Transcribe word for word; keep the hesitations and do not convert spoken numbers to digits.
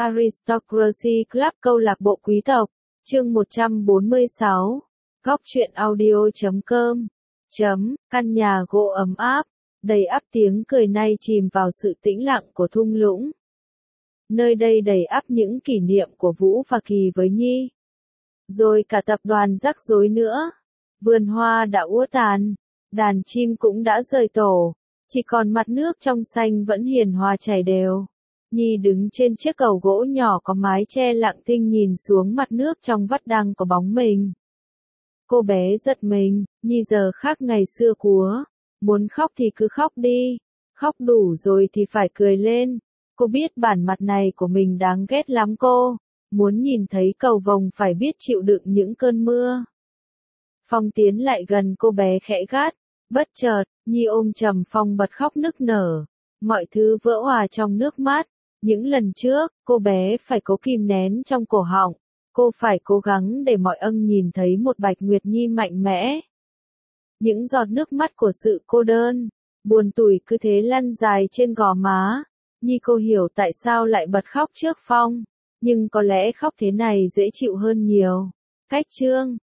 Aristocracy Club câu lạc bộ quý tộc, chương một trăm bốn mươi sáu, góc truyện audio chấm com, chấm, căn nhà gỗ ấm áp, đầy ắp tiếng cười nay chìm vào sự tĩnh lặng của thung lũng. Nơi đây đầy ắp những kỷ niệm của Vũ và Kỳ với Nhi. Rồi cả tập đoàn rắc rối nữa. Vườn hoa đã úa tàn, đàn chim cũng đã rời tổ, chỉ còn mặt nước trong xanh vẫn hiền hòa chảy đều. Nhi đứng trên chiếc cầu gỗ nhỏ có mái che lặng thinh nhìn xuống mặt nước trong vắt đang có bóng mình. Cô bé giật mình, Nhi giờ khác ngày xưa cúa, muốn khóc thì cứ khóc đi, khóc đủ rồi thì phải cười lên. Cô biết bản mặt này của mình đáng ghét lắm cô, muốn nhìn thấy cầu vồng phải biết chịu đựng những cơn mưa. Phong tiến lại gần cô bé khẽ gắt, bất chợt, Nhi ôm chầm Phong bật khóc nức nở, mọi thứ vỡ hòa trong nước mắt. Những lần trước, cô bé phải cố kìm nén trong cổ họng, cô phải cố gắng để mọi ân nhìn thấy một Bạch Nguyệt Nhi mạnh mẽ. Những giọt nước mắt của sự cô đơn, buồn tủi cứ thế lăn dài trên gò má. Nhi cô hiểu tại sao lại bật khóc trước Phong, nhưng có lẽ khóc thế này dễ chịu hơn nhiều. Cách chương